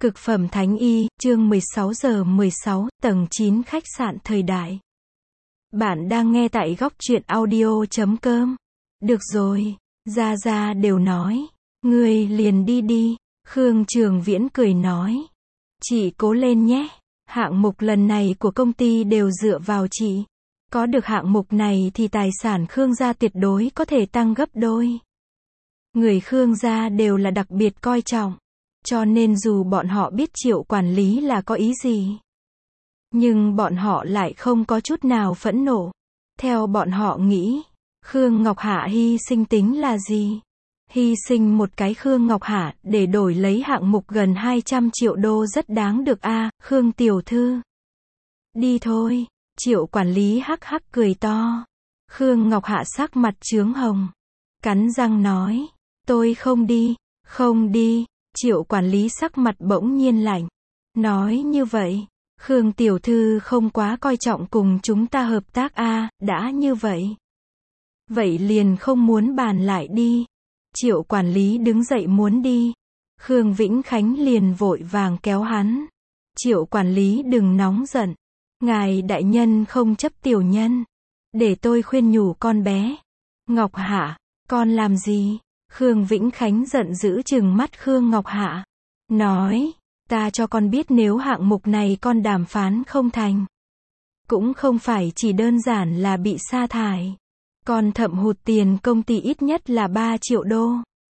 Cực phẩm thánh y, chương 16 giờ 16, tầng 9 khách sạn thời đại. Bạn đang nghe tại góc truyện audio.com. Được rồi, Gia Gia đều nói, ngươi liền đi đi. Khương Trường Viễn cười nói, chị cố lên nhé, hạng mục lần này của công ty đều dựa vào chị. Có được hạng mục này thì tài sản Khương gia tuyệt đối có thể tăng gấp đôi. Người Khương gia đều là đặc biệt coi trọng. Cho nên dù bọn họ biết Triệu quản lý là có ý gì, nhưng bọn họ lại không có chút nào phẫn nộ. Theo bọn họ nghĩ, Khương Ngọc Hạ hy sinh tính là gì? Hy sinh một cái Khương Ngọc Hạ để đổi lấy hạng mục gần 200 triệu đô rất đáng được a, Khương tiểu thư. Đi thôi, Triệu quản lý hắc hắc cười to. Khương Ngọc Hạ sắc mặt chướng hồng, cắn răng nói, tôi không đi, không đi. Triệu quản lý sắc mặt bỗng nhiên lạnh. Nói như vậy, Khương tiểu thư không quá coi trọng cùng chúng ta hợp tác a, đã như vậy. Vậy liền không muốn bàn lại đi. Triệu quản lý đứng dậy muốn đi. Khương Vĩnh Khánh liền vội vàng kéo hắn. Triệu quản lý đừng nóng giận. Ngài đại nhân không chấp tiểu nhân. Để tôi khuyên nhủ con bé. Ngọc Hạ, con làm gì? Khương Vĩnh Khánh giận dữ trừng mắt Khương Ngọc Hạ. Nói, ta cho con biết nếu hạng mục này con đàm phán không thành. Cũng không phải chỉ đơn giản là bị sa thải. Con thậm hụt tiền công ty ít nhất là 3 triệu đô.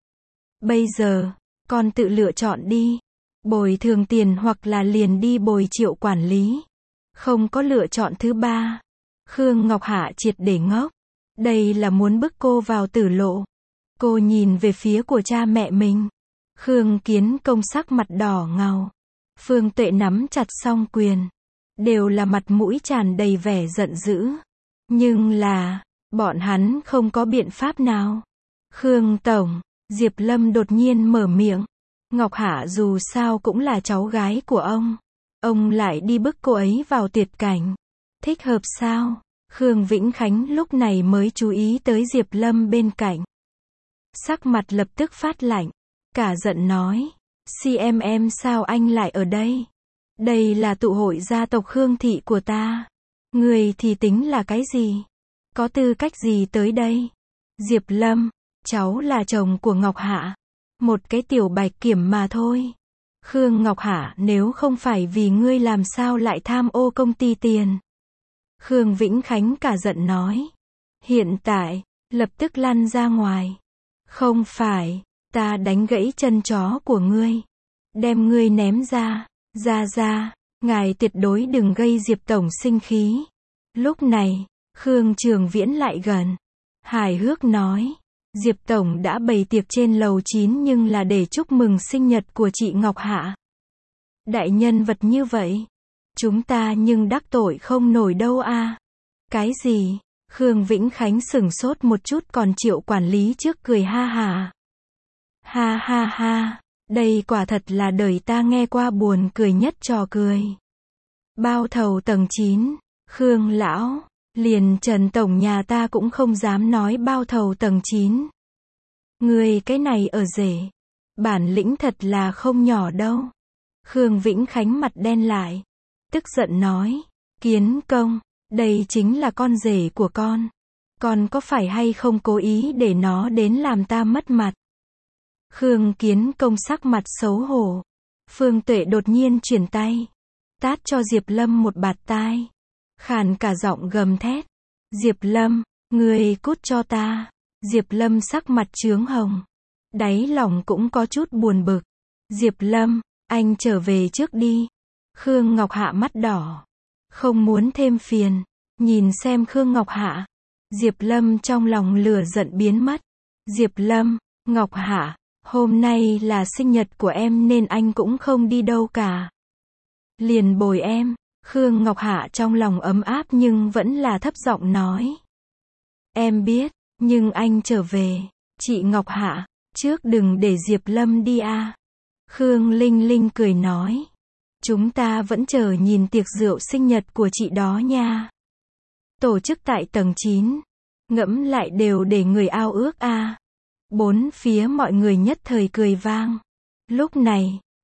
Bây giờ, con tự lựa chọn đi. Bồi thường tiền hoặc là liền đi bồi Triệu quản lý. Không có lựa chọn thứ ba. Khương Ngọc Hạ triệt để ngốc. Đây là muốn bức cô vào tử lộ. Cô nhìn về phía của cha mẹ mình. Khương Kiến Công sắc mặt đỏ ngầu. Phương Tuệ nắm chặt song quyền. Đều là mặt mũi tràn đầy vẻ giận dữ. Nhưng là, bọn hắn không có biện pháp nào. Khương Tổng, Diệp Lâm đột nhiên mở miệng. Ngọc Hạ dù sao cũng là cháu gái của ông. Ông lại đi bức cô ấy vào tuyệt cảnh. Thích hợp sao? Khương Vĩnh Khánh lúc này mới chú ý tới Diệp Lâm bên cạnh. Sắc mặt lập tức phát lạnh, cả giận nói, CMM sao anh lại ở đây? Đây là tụ hội gia tộc Khương thị của ta. Người thì tính là cái gì? Có tư cách gì tới đây? Diệp Lâm, cháu là chồng của Ngọc Hạ. Một cái tiểu bạch kiểm mà thôi. Khương Ngọc Hạ nếu không phải vì ngươi làm sao lại tham ô công ty tiền? Khương Vĩnh Khánh cả giận nói. Hiện tại, lập tức lăn ra ngoài. Không phải, ta đánh gãy chân chó của ngươi. Đem ngươi ném ra. Ra, ngài tuyệt đối đừng gây Diệp Tổng sinh khí. Lúc này, Khương Trường Viễn lại gần. Hài hước nói. Diệp Tổng đã bày tiệc trên lầu 9 nhưng là để chúc mừng sinh nhật của chị Ngọc Hạ. Đại nhân vật như vậy. Chúng ta nhưng đắc tội không nổi đâu a. Cái gì? Khương Vĩnh Khánh sửng sốt một chút còn Triệu quản lý trước cười ha ha. Ha ha ha, đây quả thật là đời ta nghe qua buồn cười nhất trò cười. Bao thầu tầng 9, Khương lão, liền Trần Tổng nhà ta cũng không dám nói bao thầu tầng 9. Người cái này ở rể, bản lĩnh thật là không nhỏ đâu. Khương Vĩnh Khánh mặt đen lại, tức giận nói, Kiến Công. Đây chính là con rể của con. Con có phải hay không cố ý để nó đến làm ta mất mặt? Khương Kiến Công sắc mặt xấu hổ. Phương Tuệ đột nhiên chuyển tay. Tát cho Diệp Lâm một bạt tai. Khàn cả giọng gầm thét. Diệp Lâm, ngươi cút cho ta. Diệp Lâm sắc mặt chướng hồng. Đáy lòng cũng có chút buồn bực. Diệp Lâm, anh trở về trước đi. Khương Ngọc Hạ mắt đỏ. Không muốn thêm phiền. Nhìn xem Khương Ngọc Hạ. Diệp Lâm trong lòng lửa giận biến mất. Diệp Lâm, Ngọc Hạ, hôm nay là sinh nhật của em nên anh cũng không đi đâu cả. Liền bồi em. Khương Ngọc Hạ trong lòng ấm áp nhưng vẫn là thấp giọng nói. Em biết, nhưng anh trở về. Chị Ngọc Hạ, trước đừng để Diệp Lâm đi a. Khương Linh Linh cười nói. Chúng ta vẫn chờ nhìn tiệc rượu sinh nhật của chị đó nha. Tổ chức tại tầng 9. Ngẫm lại đều để người ao ước a. Bốn phía mọi người nhất thời cười vang. Lúc này,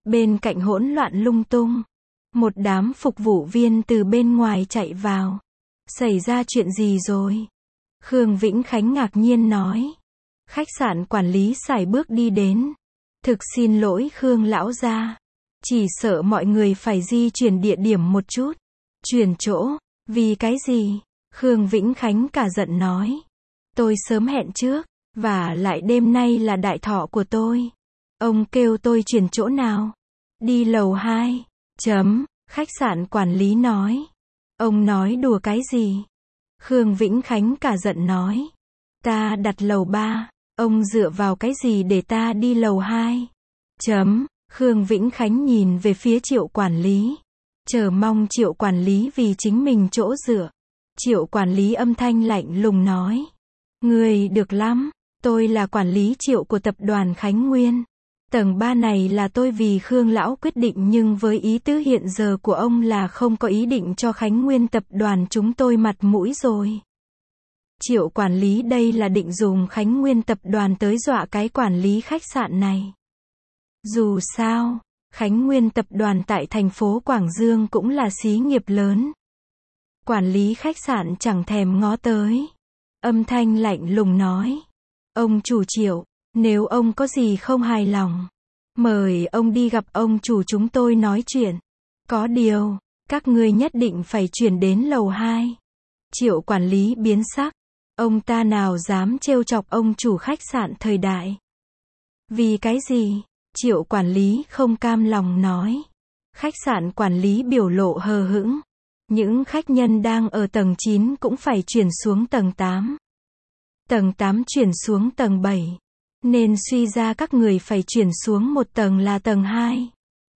Bên cạnh hỗn loạn lung tung. Một đám phục vụ viên từ bên ngoài chạy vào. Xảy ra chuyện gì rồi? Khương Vĩnh Khánh ngạc nhiên nói. Khách sạn quản lý sải bước đi đến. Thực xin lỗi Khương lão gia. Chỉ sợ mọi người phải di chuyển địa điểm một chút. Chuyển chỗ, vì cái gì? Khương Vĩnh Khánh cả giận nói. Tôi sớm hẹn trước, và lại đêm nay là đại thọ của tôi. Ông kêu tôi chuyển chỗ nào? Đi lầu 2. Khách sạn quản lý nói. Ông nói đùa cái gì? Khương Vĩnh Khánh cả giận nói. Ta đặt lầu 3, ông dựa vào cái gì để ta đi lầu 2? Khương Vĩnh Khánh nhìn về phía Triệu quản lý. Chờ mong Triệu quản lý vì chính mình chỗ dựa. Triệu quản lý âm thanh lạnh lùng nói. Người được lắm, tôi là quản lý Triệu của tập đoàn Khánh Nguyên. Tầng 3 này là tôi vì Khương lão quyết định, nhưng với ý tứ hiện giờ của ông là không có ý định cho Khánh Nguyên tập đoàn chúng tôi mặt mũi rồi. Triệu quản lý đây là định dùng Khánh Nguyên tập đoàn tới dọa cái quản lý khách sạn này. Dù sao, Khánh Nguyên tập đoàn tại thành phố Quảng Dương cũng là xí nghiệp lớn. Quản lý khách sạn chẳng thèm ngó tới. Âm thanh lạnh lùng nói. Ông chủ Triệu, nếu ông có gì không hài lòng, mời ông đi gặp ông chủ chúng tôi nói chuyện. Có điều, các ngươi nhất định phải chuyển đến lầu 2. Triệu quản lý biến sắc. Ông ta nào dám trêu chọc ông chủ khách sạn Thời Đại. Vì cái gì? Triệu quản lý không cam lòng nói. Khách sạn quản lý biểu lộ hờ hững. Những khách nhân đang ở tầng 9 cũng phải chuyển xuống tầng 8. Tầng 8 chuyển xuống tầng 7. Nên suy ra các người phải chuyển xuống một tầng là tầng 2.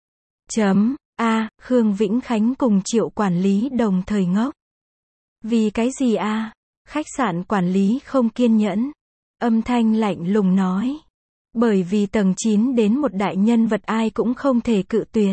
Khương Vĩnh Khánh cùng Triệu quản lý đồng thời ngốc. Vì cái gì a? Khách sạn quản lý không kiên nhẫn. Âm thanh lạnh lùng nói. Bởi vì tầng 9 đến một đại nhân vật ai cũng không thể cự tuyệt.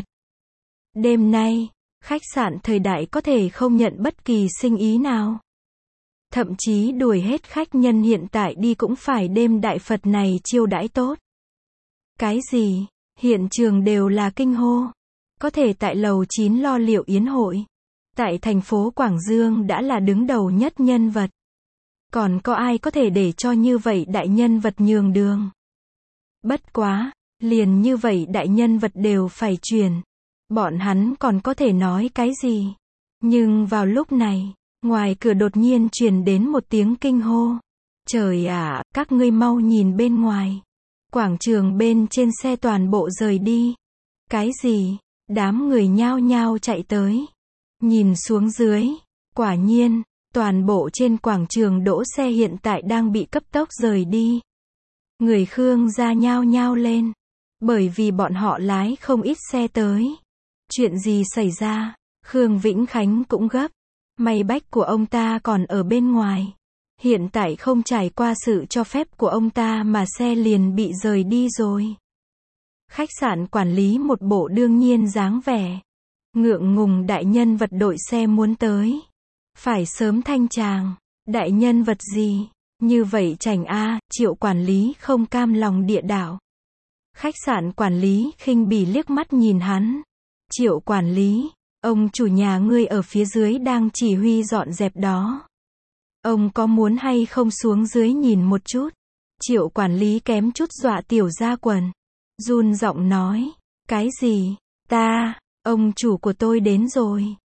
Đêm nay, khách sạn Thời Đại có thể không nhận bất kỳ sinh ý nào. Thậm chí đuổi hết khách nhân hiện tại đi cũng phải đêm đại Phật này chiêu đãi tốt. Cái gì? Hiện trường đều là kinh hô. Có thể tại lầu 9 lo liệu yến hội. Tại thành phố Quảng Dương đã là đứng đầu nhất nhân vật. Còn có ai có thể để cho như vậy đại nhân vật nhường đường? Bất quá, liền như vậy đại nhân vật đều phải chuyển. Bọn hắn còn có thể nói cái gì? Nhưng vào lúc này, ngoài cửa đột nhiên truyền đến một tiếng kinh hô. Trời ạ, các ngươi mau nhìn bên ngoài. Quảng trường bên trên xe toàn bộ rời đi. Cái gì? Đám người nhao nhao chạy tới. Nhìn xuống dưới, quả nhiên, toàn bộ trên quảng trường đỗ xe hiện tại đang bị cấp tốc rời đi. Người Khương gia nhao nhao lên. Bởi vì bọn họ lái không ít xe tới. Chuyện gì xảy ra? Khương Vĩnh Khánh cũng gấp. May bách của ông ta còn ở bên ngoài. Hiện tại không trải qua sự cho phép của ông ta mà xe liền bị rời đi rồi. Khách sạn quản lý một bộ đương nhiên dáng vẻ. Ngượng ngùng đại nhân vật đội xe muốn tới. Phải sớm thanh tràng. Đại nhân vật gì? Như vậy chảnh a, Triệu quản lý không cam lòng địa đạo. Khách sạn quản lý khinh bỉ liếc mắt nhìn hắn. Triệu quản lý, ông chủ nhà ngươi ở phía dưới đang chỉ huy dọn dẹp đó. Ông có muốn hay không xuống dưới nhìn một chút? Triệu quản lý kém chút dọa tiểu ra quần. Run giọng nói. Cái gì? Ông chủ của tôi đến rồi.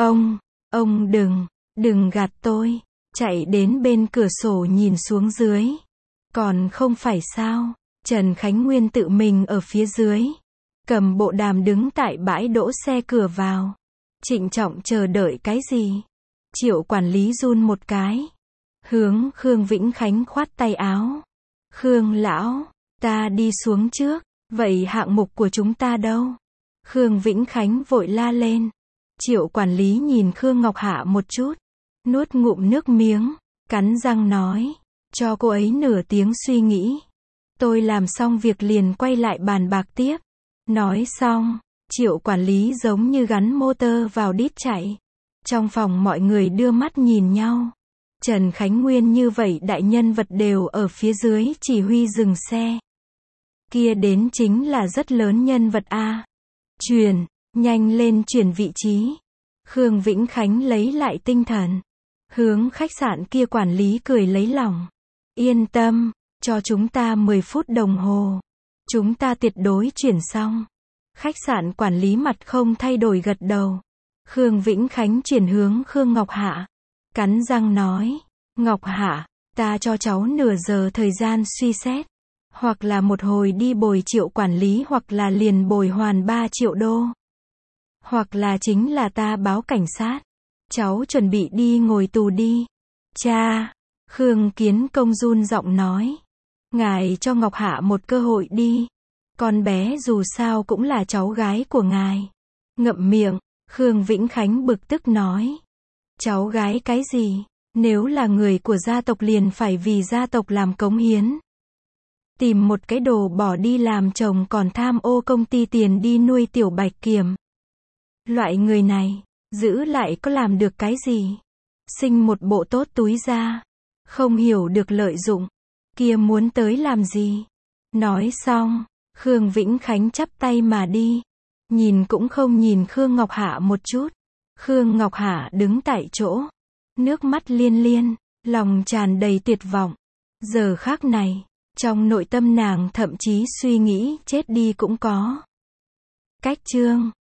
Ông đừng gạt tôi. Chạy đến bên cửa sổ nhìn xuống dưới. Còn không phải sao? Trần Khánh Nguyên tự mình ở phía dưới. Cầm bộ đàm đứng tại bãi đỗ xe cửa vào. Trịnh trọng chờ đợi cái gì? Triệu quản lý run một cái. Hướng Khương Vĩnh Khánh khoát tay áo. Khương lão, ta đi xuống trước. Vậy hạng mục của chúng ta đâu? Khương Vĩnh Khánh vội la lên. Triệu quản lý nhìn Khương Ngọc Hạ một chút. Nuốt ngụm nước miếng. Cắn răng nói. Cho cô ấy nửa tiếng suy nghĩ. Tôi làm xong việc liền quay lại bàn bạc tiếp. Nói xong, Triệu quản lý giống như gắn motor vào đít chạy. Trong phòng mọi người đưa mắt nhìn nhau. Trần Khánh Nguyên như vậy đại nhân vật đều ở phía dưới chỉ huy dừng xe. Kia đến chính là rất lớn nhân vật a. Chuyển, nhanh lên chuyển vị trí. Khương Vĩnh Khánh lấy lại tinh thần. Hướng khách sạn kia quản lý cười lấy lòng. Yên tâm, cho chúng ta 10 phút đồng hồ. Chúng ta tuyệt đối chuyển xong. Khách sạn quản lý mặt không thay đổi gật đầu. Khương Vĩnh Khánh chuyển hướng Khương Ngọc Hạ. Cắn răng nói, Ngọc Hạ, ta cho cháu nửa giờ thời gian suy xét. Hoặc là một hồi đi bồi Triệu quản lý hoặc là liền bồi hoàn 3 triệu đô. Hoặc là chính là ta báo cảnh sát. Cháu chuẩn bị đi ngồi tù đi. Cha, Khương Kiến Công run giọng nói. Ngài cho Ngọc Hạ một cơ hội đi. Con bé dù sao cũng là cháu gái của ngài. Ngậm miệng, Khương Vĩnh Khánh bực tức nói. Cháu gái cái gì? Nếu là người của gia tộc liền phải vì gia tộc làm cống hiến. Tìm một cái đồ bỏ đi làm chồng còn tham ô công ty tiền đi nuôi tiểu Bạch Kiểm. Loại người này, giữ lại có làm được cái gì? Sinh một bộ tốt túi ra. Không hiểu được lợi dụng. Kia muốn tới làm gì? Nói xong, Khương Vĩnh Khánh chắp tay mà đi. Nhìn cũng không nhìn Khương Ngọc Hạ một chút. Khương Ngọc Hạ đứng tại chỗ. Nước mắt liên liên, lòng tràn đầy tuyệt vọng. Giờ khắc này, trong nội tâm nàng thậm chí suy nghĩ chết đi cũng có. Cách chương